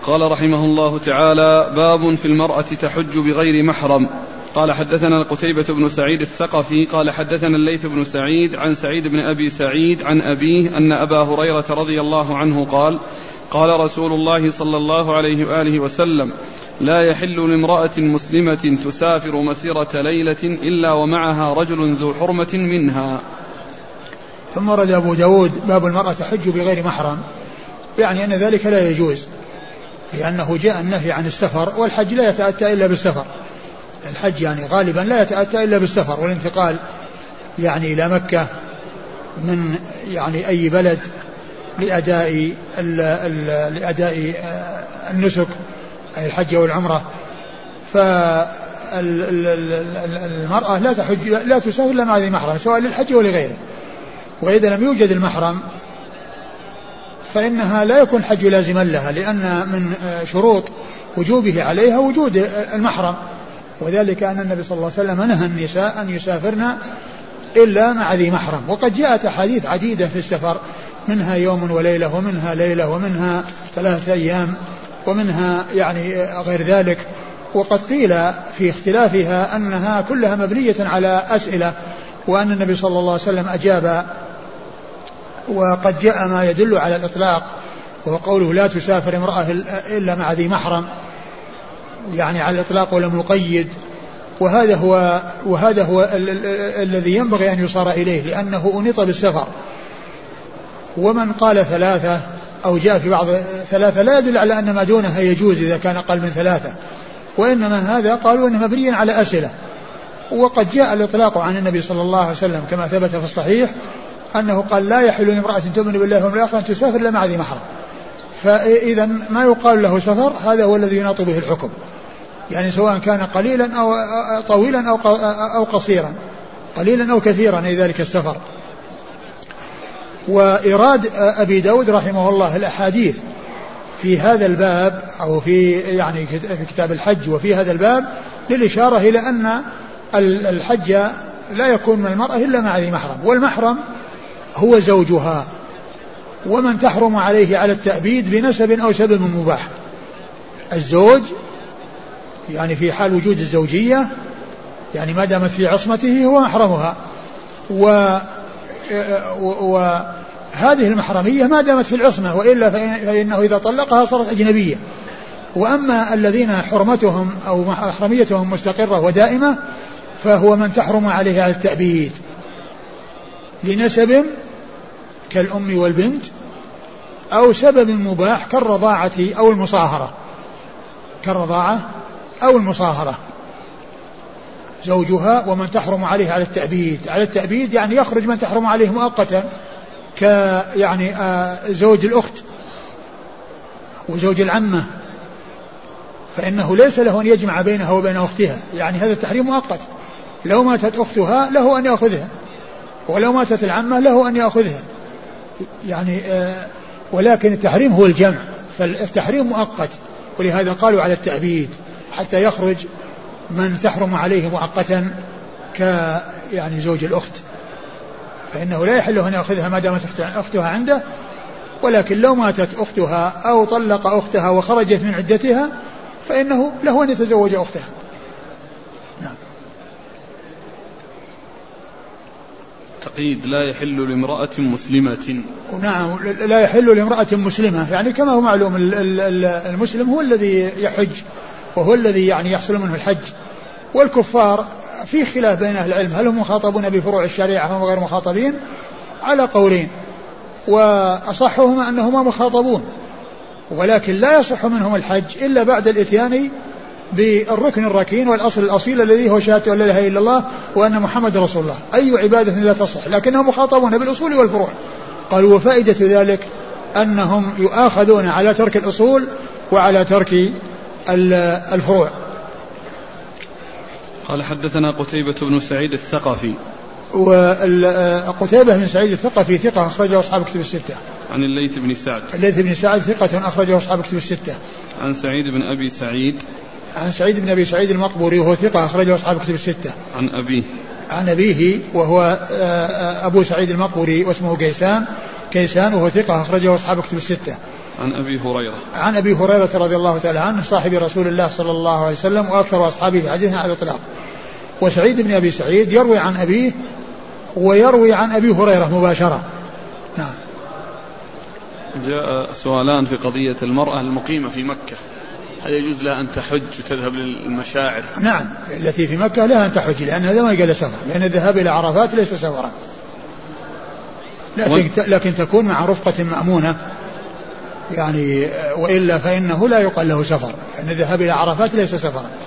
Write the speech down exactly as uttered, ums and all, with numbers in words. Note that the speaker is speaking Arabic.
قال رحمه الله تعالى: باب في المرأة تحج بغير محرم. قال حدثنا قتيبة بن سعيد الثقفي قال حدثنا الليث بن سعيد عن سعيد بن أبي سعيد عن أبيه أن أبا هريرة رضي الله عنه قال: قال رسول الله صلى الله عليه وآله وسلم: لا يحل لامرأة مسلمة تسافر مسيرة ليلة إلا ومعها رجل ذو حرمة منها. ثم ورد أبو داود باب المرأة تحج بغير محرم، يعني أن ذلك لا يجوز، لأنه جاء النهي عن السفر، والحج لا يتأتى إلا بالسفر. الحج يعني غالبا لا يتأتى إلا بالسفر والانتقال، يعني إلى مكة من يعني أي بلد لأداء لأداء النسك أي الحج والعمرة. فالمرأة لا تحج لا تسافر إلا مع ذي محرم سواء للحج ولغيره، وإذا لم يوجد المحرم فإنها لا يكون الحج لازما لها، لأن من شروط وجوبه عليها وجود المحرم، وذلك أن النبي صلى الله عليه وسلم نهى النساء أن يسافرن إلا مع ذي محرم. وقد جاءت أحاديث عديدة في السفر، منها يوم وليلة، ومنها ليلة، ومنها ثلاثة أيام، ومنها يعني غير ذلك. وقد قيل في اختلافها أنها كلها مبنية على أسئلة، وأن النبي صلى الله عليه وسلم أجاب. وقد جاء ما يدل على الإطلاق، وهو قوله: لا تسافر امرأة إلا مع ذي محرم، يعني على الإطلاق ولم يقيد. وهذا هو وهذا هو ال- ال- ال- الذي ينبغي أن يصار إليه، لأنه أنيط بالسفر. ومن قال ثلاثة أو جاء في بعض ثلاثة لا يدل على أن ما دونها يجوز إذا كان أقل من ثلاثة، وإنما هذا قالوا أنه مبني على أسئلة. وقد جاء الإطلاق عن النبي صلى الله عليه وسلم كما ثبت في الصحيح أنه قال: لا يحل لامرأة تؤمن بالله واليوم الآخر أن تسافر إلا مع ذي محرم. فإذا ما يقال له سفر هذا هو الذي يناط به الحكم، يعني سواء كان قليلا أو طويلا أو قصيرا، قليلا أو كثيرا، أي ذلك السفر. وإراد أبي داود رحمه الله الأحاديث في هذا الباب أو في يعني في كتاب الحج وفي هذا الباب للإشارة إلى أن الحج لا يكون من المرأة إلا مع ذي محرم، والمحرم هو زوجها، ومن تحرم عليه على التأبيد بنسب أو سبب مباح. الزوج يعني في حال وجود الزوجية، يعني ما دامت في عصمته هو محرمها، و وهذه المحرمية ما دامت في العصمة، وإلا فإنه إذا طلقها صارت أجنبية. وأما الذين حرمتهم أو محرميتهم مستقرة ودائمة فهو من تحرم عليه على التأبيد لنسب كالأم والبنت، أو سبب مباح كالرضاعة أو المصاهرة، كالرضاعة أو المصاهرة زوجها. ومن تحرم عليه على التأبيد، على التأبيد يعني يخرج من تحرم عليه مؤقتا، ك يعني زوج الأخت وزوج العمة، فإنه ليس له أن يجمع بينها وبين أختها، يعني هذا التحريم مؤقت. لو ماتت أختها له أن يأخذها، ولو ماتت العمة له أن يأخذها، يعني ولكن التحريم هو الجمع، فالتحريم مؤقت، ولهذا قالوا على التأبيد حتى يخرج من تحرم عليه مؤقتا ك يعني زوج الأخت، فإنه لا يحل أن يأخذها ما دامت أختها عنده. ولكن لو ماتت أختها أو طلق أختها وخرجت من عدتها فإنه له أن يتزوج أختها. نعم. تقييد: لا يحل لامرأة مسلمة. نعم، لا يحل لامرأة مسلمة، يعني كما هو معلوم المسلم هو الذي يحج وهو الذي يعني يحصل منه الحج. والكفار في خلاف بين أهل العلم هل هم مخاطبون بفروع الشريعة هم غير مخاطبين، على قولين، وأصحهما أنهما مخاطبون، ولكن لا يصح منهم الحج إلا بعد الإتيان بالركن الركين والأصل الأصيل الذي هو شهادة أن لا إله إلا الله وأن محمد رسول الله. أي عبادة لا تصح، لكنهم مخاطبون بالأصول والفروع. قالوا: وفائدة ذلك أنهم يؤاخذون على ترك الأصول وعلى ترك الفروع. قال: حدثنا قتيبة بن سعيد الثقفي. وقتيبة بن سعيد الثقفي ثقة أخرجه أصحاب كتب الستة. عن الليث بن سعد. الليث بن سعد ثقة أخرجه أصحاب كتب الستة. عن سعيد بن أبي سعيد. عن سعيد بن أبي سعيد المقبوري وهو ثقة أخرجه أصحاب كتب الستة. عن أبيه. عن أبيه وهو أبو سعيد المقبوري واسمه كيسان كيسان وهو ثقة أخرجه أصحاب كتب الستة. عن أبي هريرة عن أبي هريرة رضي الله تعالى عنه صاحب رسول الله صلى الله عليه وسلم وأكثر أصحابه حديثا على الإطلاق. وسعيد بن أبي سعيد يروي عن أبيه ويروي عن أبي هريرة مباشرة. نعم. جاء سؤالان في قضية المرأة المقيمة في مكة، هل يجوز لها أن تحج وتذهب للمشاعر؟ نعم، التي في مكة لها أن تحج لأن هذا ما قال سفر، لأن الذهاب إلى عرفات ليس سفرا، لكن, لكن تكون مع رفقة مأمونة يعني، وإلا فإنه لا يقال له سفر، لأن الذهاب إلى عرفات ليس سفرا.